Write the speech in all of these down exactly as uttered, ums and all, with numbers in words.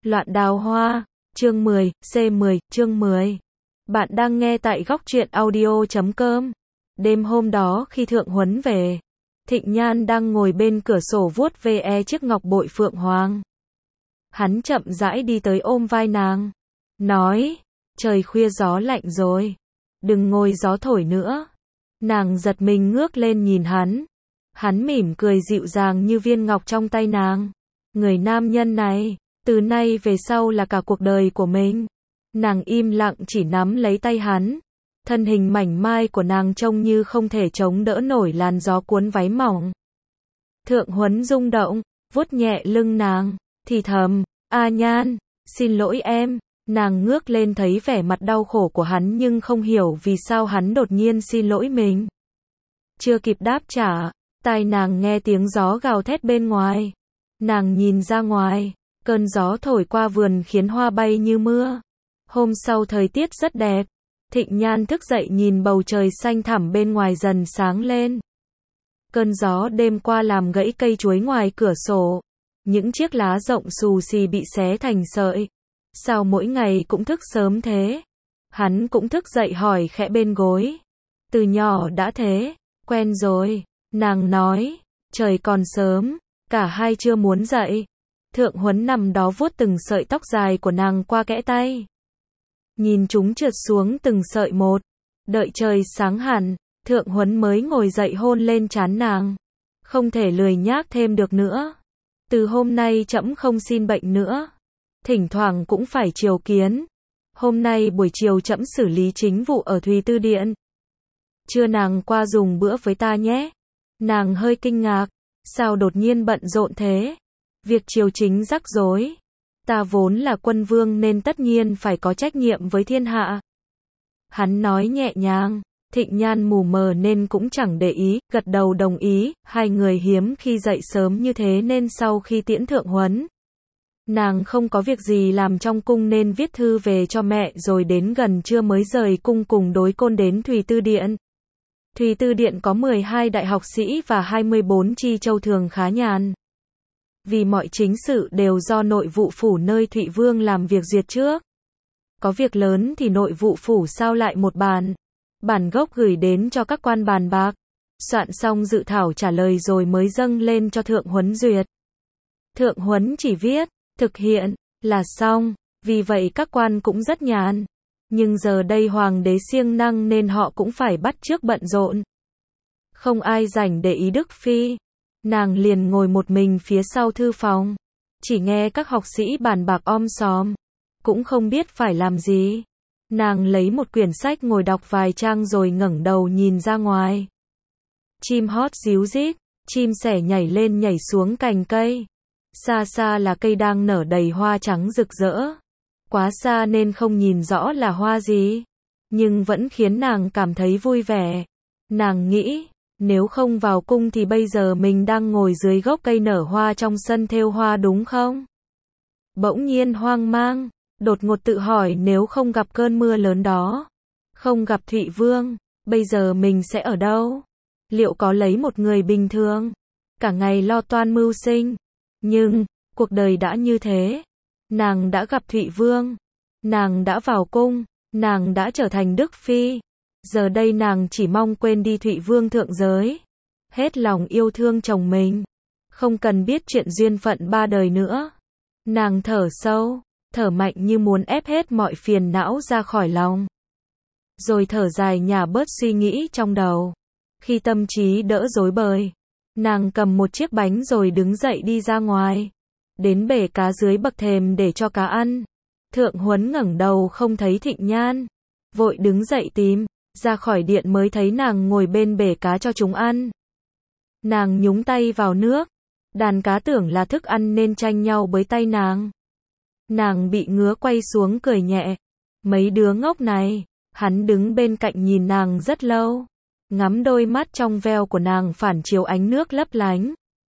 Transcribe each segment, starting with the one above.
Loạn đào hoa, chương mười, C mười, chương mười. Bạn đang nghe tại góc truyện audio chấm com. Đêm hôm đó khi Thượng Huấn về, Thịnh Nhan đang ngồi bên cửa sổ vuốt ve chiếc ngọc bội phượng hoàng. Hắn chậm rãi đi tới ôm vai nàng, nói, trời khuya gió lạnh rồi, đừng ngồi gió thổi nữa. Nàng giật mình ngước lên nhìn hắn, hắn mỉm cười dịu dàng như viên ngọc trong tay nàng. Người nam nhân này, từ nay về sau là cả cuộc đời của mình. Nàng im lặng chỉ nắm lấy tay hắn. Thân hình mảnh mai của nàng trông như không thể chống đỡ nổi làn gió cuốn váy mỏng. Thượng Huấn rung động, vuốt nhẹ lưng nàng, thì thầm, A Nhan, xin lỗi em. Nàng ngước lên thấy vẻ mặt đau khổ của hắn nhưng không hiểu vì sao hắn đột nhiên xin lỗi mình. Chưa kịp đáp trả, tai nàng nghe tiếng gió gào thét bên ngoài. Nàng nhìn ra ngoài, cơn gió thổi qua vườn khiến hoa bay như mưa. Hôm sau thời tiết rất đẹp. Thịnh Nhan thức dậy nhìn bầu trời xanh thẳm bên ngoài dần sáng lên. Cơn gió đêm qua làm gãy cây chuối ngoài cửa sổ. Những chiếc lá rộng xù xì bị xé thành sợi. Sao mỗi ngày cũng thức sớm thế? Hắn cũng thức dậy hỏi khẽ bên gối. Từ nhỏ đã thế, quen rồi. Nàng nói, trời còn sớm. Cả hai chưa muốn dậy. Thượng Huấn nằm đó vuốt từng sợi tóc dài của nàng qua kẽ tay. Nhìn chúng trượt xuống từng sợi một. Đợi trời sáng hẳn, Thượng Huấn mới ngồi dậy hôn lên trán nàng. Không thể lười nhác thêm được nữa. Từ hôm nay trẫm không xin bệnh nữa. Thỉnh thoảng cũng phải triều kiến. Hôm nay buổi chiều trẫm xử lý chính vụ ở Thùy Tư Điện. Trưa nàng qua dùng bữa với ta nhé. Nàng hơi kinh ngạc. Sao đột nhiên bận rộn thế? Việc triều chính rắc rối. Ta vốn là quân vương nên tất nhiên phải có trách nhiệm với thiên hạ. Hắn nói nhẹ nhàng. Thịnh Nhan mù mờ nên cũng chẳng để ý, gật đầu đồng ý. Hai người hiếm khi dậy sớm như thế nên sau khi tiễn Thượng Huấn, nàng không có việc gì làm trong cung nên viết thư về cho mẹ rồi đến gần trưa mới rời cung cùng đối côn đến Thùy Tư Điện. Thùy Tư Điện có mười hai đại học sĩ và hai mươi bốn chi châu thường khá nhàn. Vì mọi chính sự đều do nội vụ phủ nơi Thụy Vương làm việc duyệt trước. Có việc lớn thì nội vụ phủ sao lại một bản. Bản gốc gửi đến cho các quan bàn bạc. Soạn xong dự thảo trả lời rồi mới dâng lên cho Thượng Huấn duyệt. Thượng Huấn chỉ viết, thực hiện, là xong. Vì vậy các quan cũng rất nhàn. Nhưng giờ đây hoàng đế siêng năng nên họ cũng phải bắt chước bận rộn. Không ai rảnh để ý Đức Phi. Nàng liền ngồi một mình phía sau thư phòng. Chỉ nghe các học sĩ bàn bạc om sòm. Cũng không biết phải làm gì. Nàng lấy một quyển sách ngồi đọc vài trang rồi ngẩng đầu nhìn ra ngoài. Chim hót ríu rít, chim sẻ nhảy lên nhảy xuống cành cây. Xa xa là cây đang nở đầy hoa trắng rực rỡ. Quá xa nên không nhìn rõ là hoa gì. Nhưng vẫn khiến nàng cảm thấy vui vẻ. Nàng nghĩ, nếu không vào cung thì bây giờ mình đang ngồi dưới gốc cây nở hoa trong sân thêu hoa đúng không? Bỗng nhiên hoang mang, đột ngột tự hỏi nếu không gặp cơn mưa lớn đó, không gặp Thụy Vương, bây giờ mình sẽ ở đâu? Liệu có lấy một người bình thường, cả ngày lo toan mưu sinh? Nhưng, cuộc đời đã như thế. Nàng đã gặp Thụy Vương, nàng đã vào cung, nàng đã trở thành Đức Phi. Giờ đây nàng chỉ mong quên đi Thụy Vương thượng giới. Hết lòng yêu thương chồng mình. Không cần biết chuyện duyên phận ba đời nữa. Nàng thở sâu, thở mạnh như muốn ép hết mọi phiền não ra khỏi lòng. Rồi thở dài nhả bớt suy nghĩ trong đầu. Khi tâm trí đỡ rối bời, nàng cầm một chiếc bánh rồi đứng dậy đi ra ngoài. Đến bể cá dưới bậc thềm để cho cá ăn. Thượng Huấn ngẩng đầu không thấy Thịnh Nhan. Vội đứng dậy tìm. Ra khỏi điện mới thấy nàng ngồi bên bể cá cho chúng ăn. Nàng nhúng tay vào nước. Đàn cá tưởng là thức ăn nên tranh nhau bới tay nàng. Nàng bị ngứa quay xuống cười nhẹ. Mấy đứa ngốc này. Hắn đứng bên cạnh nhìn nàng rất lâu. Ngắm đôi mắt trong veo của nàng phản chiếu ánh nước lấp lánh.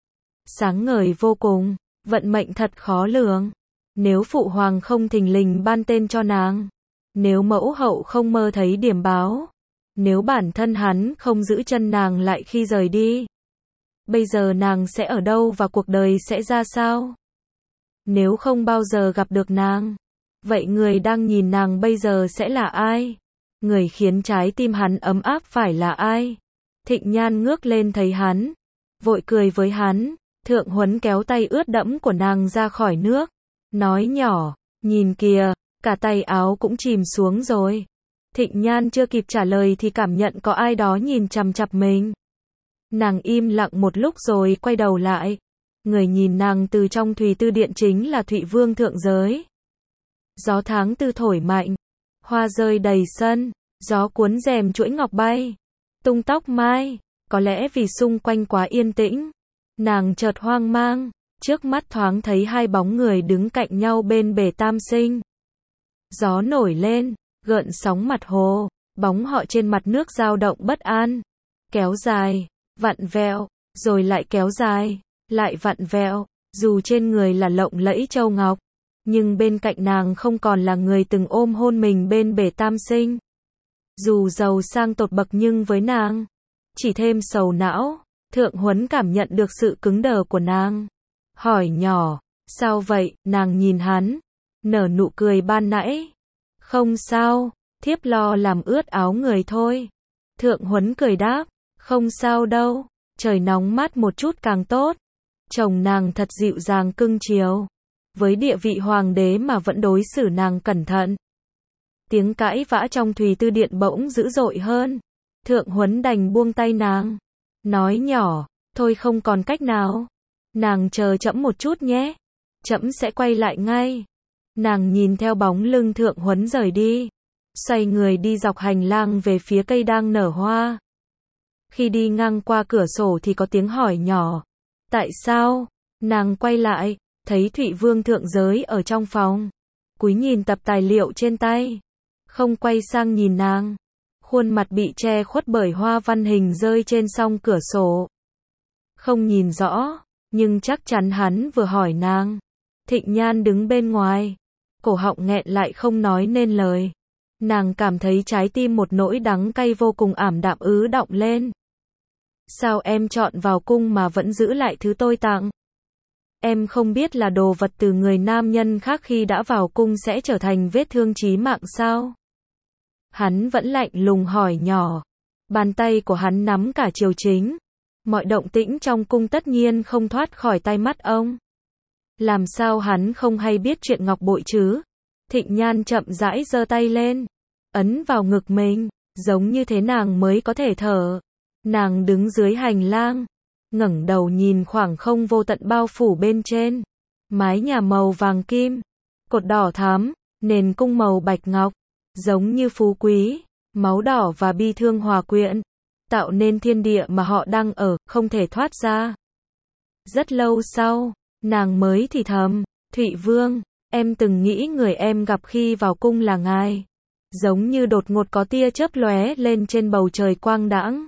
Sáng ngời vô cùng. Vận mệnh thật khó lường. Nếu phụ hoàng không thình lình ban tên cho nàng. Nếu mẫu hậu không mơ thấy điểm báo. Nếu bản thân hắn không giữ chân nàng lại khi rời đi. Bây giờ nàng sẽ ở đâu và cuộc đời sẽ ra sao? Nếu không bao giờ gặp được nàng, vậy người đang nhìn nàng bây giờ sẽ là ai? Người khiến trái tim hắn ấm áp phải là ai? Thịnh Nhan ngước lên thấy hắn, vội cười với hắn. Thượng Huấn kéo tay ướt đẫm của nàng ra khỏi nước, nói nhỏ, nhìn kìa, cả tay áo cũng chìm xuống rồi. Thịnh Nhan chưa kịp trả lời thì cảm nhận có ai đó nhìn chằm chằm mình. Nàng im lặng một lúc rồi quay đầu lại. Người nhìn nàng từ trong Thùy Tư Điện chính là Thụy Vương thượng giới. Gió tháng tư thổi mạnh, hoa rơi đầy sân, gió cuốn rèm chuỗi ngọc bay, tung tóc mai, có lẽ vì xung quanh quá yên tĩnh, nàng chợt hoang mang, trước mắt thoáng thấy hai bóng người đứng cạnh nhau bên bể tam sinh. Gió nổi lên, gợn sóng mặt hồ, bóng họ trên mặt nước dao động bất an, kéo dài, vặn vẹo, rồi lại kéo dài, lại vặn vẹo, dù trên người là lộng lẫy châu ngọc, nhưng bên cạnh nàng không còn là người từng ôm hôn mình bên bể tam sinh. Dù giàu sang tột bậc nhưng với nàng, chỉ thêm sầu não. Thượng Huấn cảm nhận được sự cứng đờ của nàng. Hỏi nhỏ, sao vậy? Nàng nhìn hắn, nở nụ cười ban nãy. Không sao, thiếp lo làm ướt áo người thôi. Thượng Huấn cười đáp, không sao đâu, trời nóng mát một chút càng tốt. Chồng nàng thật dịu dàng cưng chiều, với địa vị hoàng đế mà vẫn đối xử nàng cẩn thận. Tiếng cãi vã trong Thùy Tư Điện bỗng dữ dội hơn. Thượng Huấn đành buông tay nàng, nói nhỏ, thôi không còn cách nào. Nàng chờ trẫm một chút nhé, trẫm sẽ quay lại ngay. Nàng nhìn theo bóng lưng Thượng Huấn rời đi, xoay người đi dọc hành lang về phía cây đang nở hoa. Khi đi ngang qua cửa sổ thì có tiếng hỏi nhỏ, tại sao? Nàng quay lại, thấy Thụy Vương thượng giới ở trong phòng, cúi nhìn tập tài liệu trên tay, không quay sang nhìn nàng. Khuôn mặt bị che khuất bởi hoa văn hình rơi trên song cửa sổ. Không nhìn rõ, nhưng chắc chắn hắn vừa hỏi nàng. Thịnh Nhan đứng bên ngoài, cổ họng nghẹn lại không nói nên lời. Nàng cảm thấy trái tim một nỗi đắng cay vô cùng ảm đạm ứ đọng lên. Sao em chọn vào cung mà vẫn giữ lại thứ tôi tặng? Em không biết là đồ vật từ người nam nhân khác khi đã vào cung sẽ trở thành vết thương chí mạng sao? Hắn vẫn lạnh lùng hỏi nhỏ. Bàn tay của hắn nắm cả triều chính. Mọi động tĩnh trong cung tất nhiên không thoát khỏi tai mắt ông. Làm sao hắn không hay biết chuyện ngọc bội chứ? Thịnh Nhan chậm rãi giơ tay lên, ấn vào ngực mình, giống như thế nàng mới có thể thở. Nàng đứng dưới hành lang, ngẩng đầu nhìn khoảng không vô tận bao phủ bên trên. Mái nhà màu vàng kim, cột đỏ thắm, nền cung màu bạch ngọc, giống như phú quý, máu đỏ và bi thương hòa quyện, tạo nên thiên địa mà họ đang ở, không thể thoát ra. Rất lâu sau, nàng mới thì thầm, Thụy Vương, em từng nghĩ người em gặp khi vào cung là ngài. Giống như đột ngột có tia chớp lóe lên trên bầu trời quang đãng.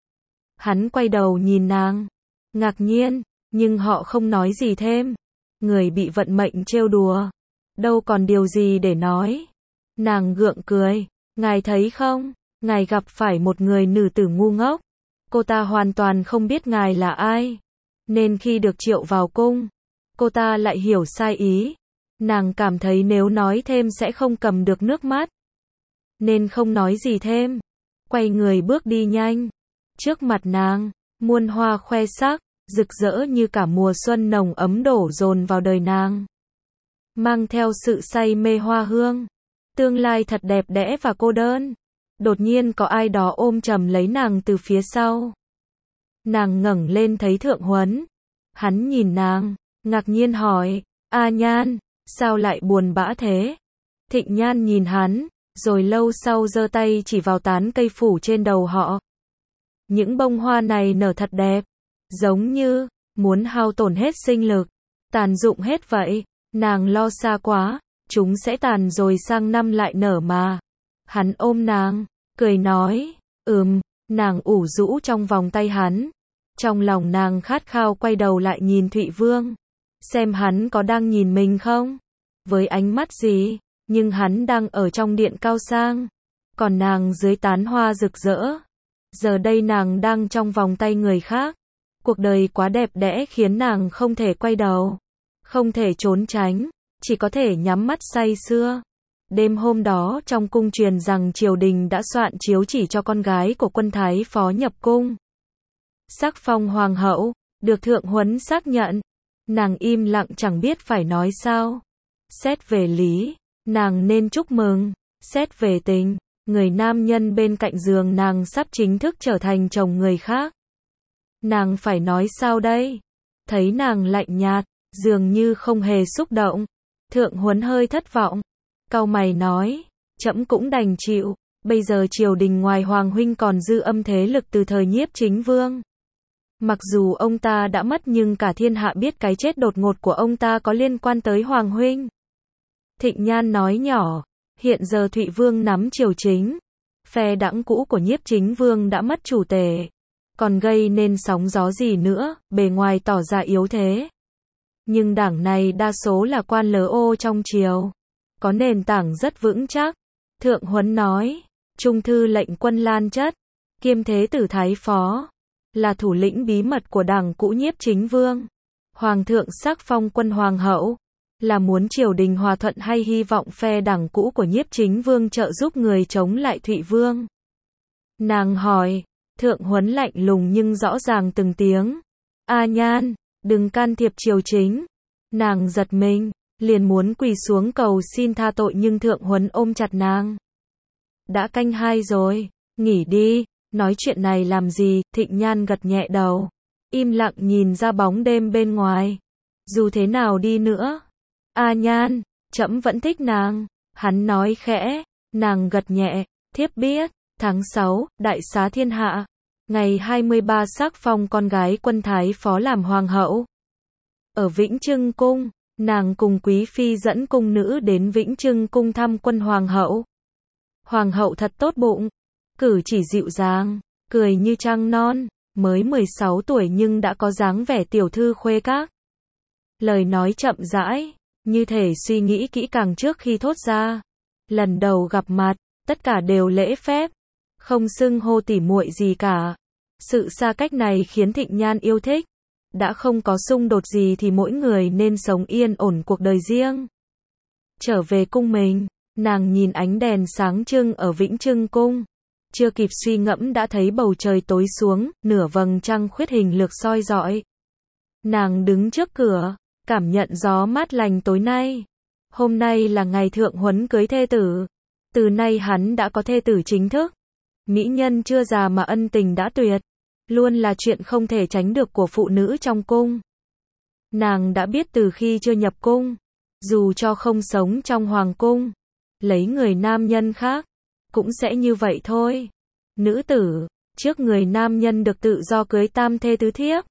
Hắn quay đầu nhìn nàng, ngạc nhiên, nhưng họ không nói gì thêm. Người bị vận mệnh trêu đùa, đâu còn điều gì để nói. Nàng gượng cười, ngài thấy không, ngài gặp phải một người nữ tử ngu ngốc. Cô ta hoàn toàn không biết ngài là ai, nên khi được triệu vào cung, cô ta lại hiểu sai ý. Nàng cảm thấy nếu nói thêm sẽ không cầm được nước mắt, nên không nói gì thêm, quay người bước đi nhanh. Trước mặt nàng, muôn hoa khoe sắc, rực rỡ như cả mùa xuân nồng ấm đổ dồn vào đời nàng, mang theo sự say mê hoa hương. Tương lai thật đẹp đẽ và cô đơn. Đột nhiên có ai đó ôm chầm lấy nàng từ phía sau. Nàng ngẩng lên thấy Thượng Huấn. Hắn nhìn nàng, ngạc nhiên hỏi, A Nhan, sao lại buồn bã thế? Thịnh Nhan nhìn hắn, rồi lâu sau giơ tay chỉ vào tán cây phủ trên đầu họ. Những bông hoa này nở thật đẹp, giống như muốn hao tổn hết sinh lực, tàn dụng hết vậy. Nàng lo xa quá, chúng sẽ tàn rồi sang năm lại nở mà. Hắn ôm nàng, cười nói, ừm, nàng ủ rũ trong vòng tay hắn. Trong lòng nàng khát khao quay đầu lại nhìn Thụy Vương, xem hắn có đang nhìn mình không, với ánh mắt gì, nhưng hắn đang ở trong điện cao sang, còn nàng dưới tán hoa rực rỡ. Giờ đây nàng đang trong vòng tay người khác. Cuộc đời quá đẹp đẽ khiến nàng không thể quay đầu. không thể trốn tránh, chỉ có thể nhắm mắt say sưa. Đêm hôm đó trong cung truyền rằng triều đình đã soạn chiếu chỉ cho con gái của quân thái phó nhập cung. Sắc phong hoàng hậu, được thượng huấn xác nhận. Nàng im lặng chẳng biết phải nói sao. Xét về lý, nàng nên chúc mừng. Xét về tình, người nam nhân bên cạnh giường nàng sắp chính thức trở thành chồng người khác. Nàng phải nói sao đây? Thấy nàng lạnh nhạt, dường như không hề xúc động. Thượng huấn hơi thất vọng. Cau mày nói, trẫm cũng đành chịu, bây giờ triều đình ngoài hoàng huynh còn dư âm thế lực từ thời Nhiếp Chính Vương. Mặc dù ông ta đã mất nhưng cả thiên hạ biết cái chết đột ngột của ông ta có liên quan tới hoàng huynh. Thịnh Nhan nói nhỏ, hiện giờ Thụy Vương nắm triều chính, phe đảng cũ của Nhiếp Chính Vương đã mất chủ tể, còn gây nên sóng gió gì nữa, bề ngoài tỏ ra yếu thế. Nhưng đảng này đa số là quan lớ ô trong triều, có nền tảng rất vững chắc. Thượng huấn nói, trung thư lệnh quân Lan Chất, kiêm thế tử thái phó, là thủ lĩnh bí mật của đảng cũ Nhiếp Chính Vương. Hoàng thượng sắc phong quân hoàng hậu, là muốn triều đình hòa thuận hay hy vọng phe đảng cũ của Nhiếp Chính Vương trợ giúp người chống lại Thụy Vương? Nàng hỏi. Thượng huấn lạnh lùng nhưng rõ ràng từng tiếng. A Nhan, đừng can thiệp triều chính. Nàng giật mình, liền muốn quỳ xuống cầu xin tha tội nhưng thượng huấn ôm chặt nàng. Đã canh hai rồi, nghỉ đi, nói chuyện này làm gì? Thịnh Nhan gật nhẹ đầu, im lặng nhìn ra bóng đêm bên ngoài. Dù thế nào đi nữa, A Nhan, trẫm vẫn thích nàng. Hắn nói khẽ, nàng gật nhẹ, thiếp biết. Tháng sáu, đại xá thiên hạ. Ngày hai mươi ba sắc phong con gái quân thái phó làm hoàng hậu. Ở Vĩnh Trưng Cung, nàng cùng quý phi dẫn cung nữ đến Vĩnh Trưng Cung thăm quân hoàng hậu. Hoàng hậu thật tốt bụng, cử chỉ dịu dàng, cười như trăng non, mới mười sáu tuổi nhưng đã có dáng vẻ tiểu thư khuê các. Lời nói chậm rãi, như thể suy nghĩ kỹ càng trước khi thốt ra. Lần đầu gặp mặt, tất cả đều lễ phép, không xưng hô tỉ muội gì cả. Sự xa cách này khiến Thịnh Nhan yêu thích. Đã không có xung đột gì thì mỗi người nên sống yên ổn cuộc đời riêng. Trở về cung mình, nàng nhìn ánh đèn sáng trưng ở Vĩnh Trưng Cung. Chưa kịp suy ngẫm đã thấy bầu trời tối xuống, nửa vầng trăng khuyết hình lược soi rọi. Nàng đứng trước cửa, cảm nhận gió mát lành tối nay. Hôm nay là ngày thượng huấn cưới thê tử. Từ nay hắn đã có thê tử chính thức. Mỹ nhân chưa già mà ân tình đã tuyệt, luôn là chuyện không thể tránh được của phụ nữ trong cung. Nàng đã biết từ khi chưa nhập cung, dù cho không sống trong hoàng cung, lấy người nam nhân khác, cũng sẽ như vậy thôi. Nữ tử, trước người nam nhân được tự do cưới tam thê tứ thiếp.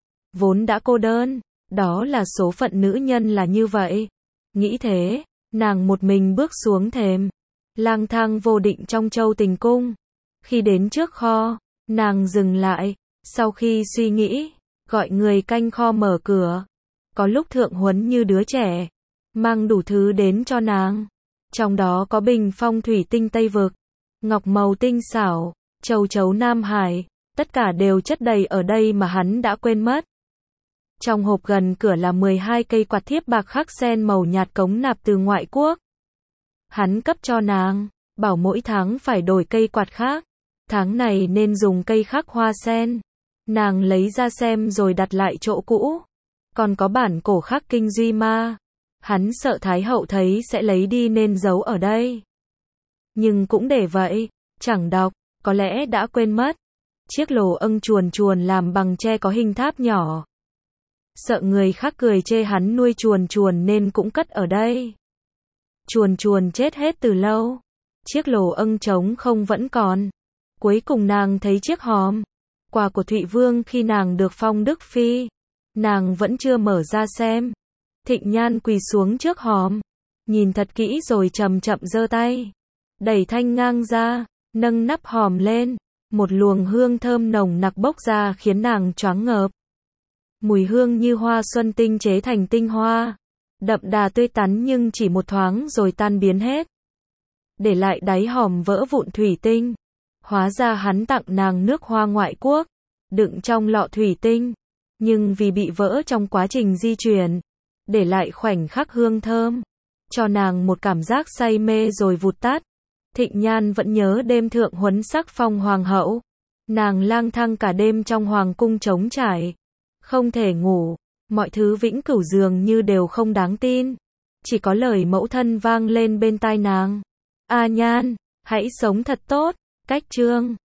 Vốn đã cô đơn, đó là số phận nữ nhân là như vậy. Nghĩ thế, nàng một mình bước xuống thềm, lang thang vô định trong Châu Tình Cung. Khi đến trước kho, nàng dừng lại, sau khi suy nghĩ, gọi người canh kho mở cửa. Có lúc thượng huấn như đứa trẻ, mang đủ thứ đến cho nàng. Trong đó có bình phong thủy tinh Tây Vực, ngọc màu tinh xảo, châu chấu Nam Hải, tất cả đều chất đầy ở đây mà hắn đã quên mất. Trong hộp gần cửa là mười hai cây quạt thiếp bạc khắc sen màu nhạt cống nạp từ ngoại quốc. Hắn cấp cho nàng, bảo mỗi tháng phải đổi cây quạt khác. Tháng này nên dùng cây khắc hoa sen. Nàng lấy ra xem rồi đặt lại chỗ cũ. Còn có bản cổ khắc kinh Duy Ma. Hắn sợ Thái hậu thấy sẽ lấy đi nên giấu ở đây. Nhưng cũng để vậy, chẳng đọc, có lẽ đã quên mất. Chiếc lồ âng chuồn chuồn làm bằng tre có hình tháp nhỏ. Sợ người khác cười chê hắn nuôi chuồn chuồn nên cũng cất ở đây. Chuồn chuồn chết hết từ lâu. Chiếc lồ âng trống không vẫn còn. Cuối cùng nàng thấy chiếc hòm, quà của Thụy Vương khi nàng được phong Đức Phi. Nàng vẫn chưa mở ra xem. Thịnh Nhan quỳ xuống trước hòm, nhìn thật kỹ rồi chậm chậm giơ tay, đẩy thanh ngang ra, nâng nắp hòm lên. Một luồng hương thơm nồng nặc bốc ra khiến nàng choáng ngợp. Mùi hương như hoa xuân tinh chế thành tinh hoa, đậm đà tươi tắn nhưng chỉ một thoáng rồi tan biến hết. Để lại đáy hòm vỡ vụn thủy tinh. Hóa ra hắn tặng nàng nước hoa ngoại quốc, đựng trong lọ thủy tinh. Nhưng vì bị vỡ trong quá trình di chuyển, để lại khoảnh khắc hương thơm, cho nàng một cảm giác say mê rồi vụt tắt. Thịnh Nhan vẫn nhớ đêm thượng huấn sắc phong hoàng hậu. Nàng lang thang cả đêm trong hoàng cung trống trải, không thể ngủ, mọi thứ vĩnh cửu dường như đều không đáng tin. Chỉ có lời mẫu thân vang lên bên tai nàng. A Nhan, hãy sống thật tốt, cách chương